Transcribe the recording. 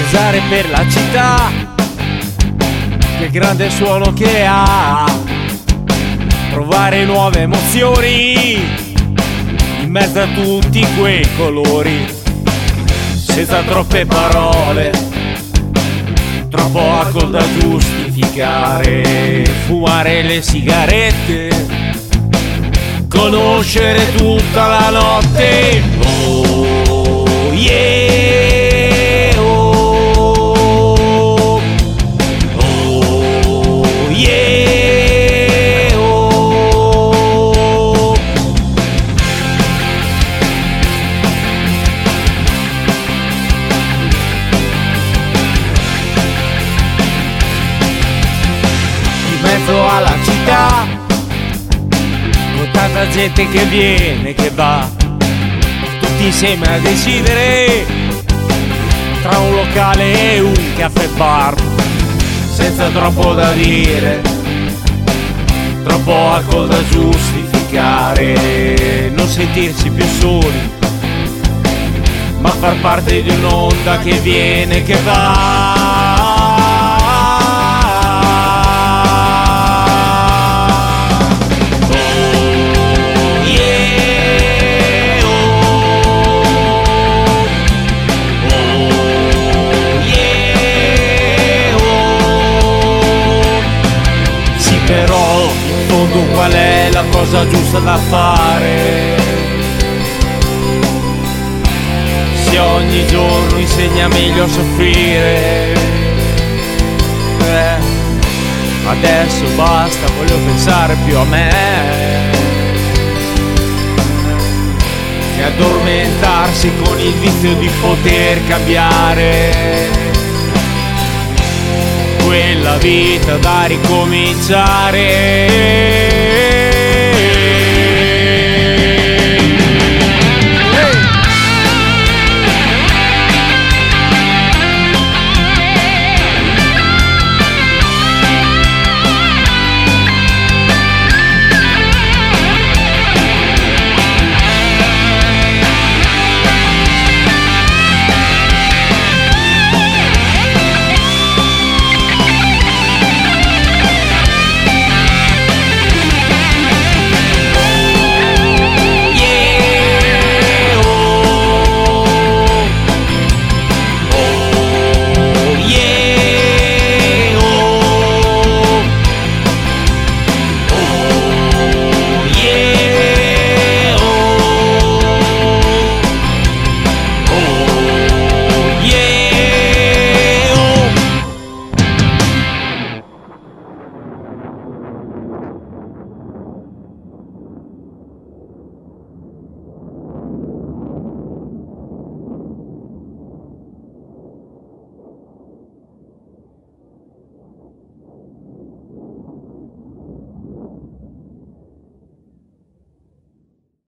Posare per la città, che grande suono che ha. Provare nuove emozioni in mezzo a tutti quei colori, senza troppe parole, troppo alcol da giustificare. Fumare le sigarette, conoscere tutta la notte. Oh yeah, oh, oh yeah, oh. In mezzo alla città, con tanta gente che viene e che va, tutti insieme a decidere tra un locale e un caffè bar, senza troppo da dire, troppo alcol da giustificare. Non sentirsi più soli, ma far parte di un'onda che viene e che va. Però in fondo qual è la cosa giusta da fare? Se ogni giorno insegna meglio a soffrire, adesso basta, voglio pensare più a me che addormentarsi con il vizio di poter cambiare quella vita da ricominciare.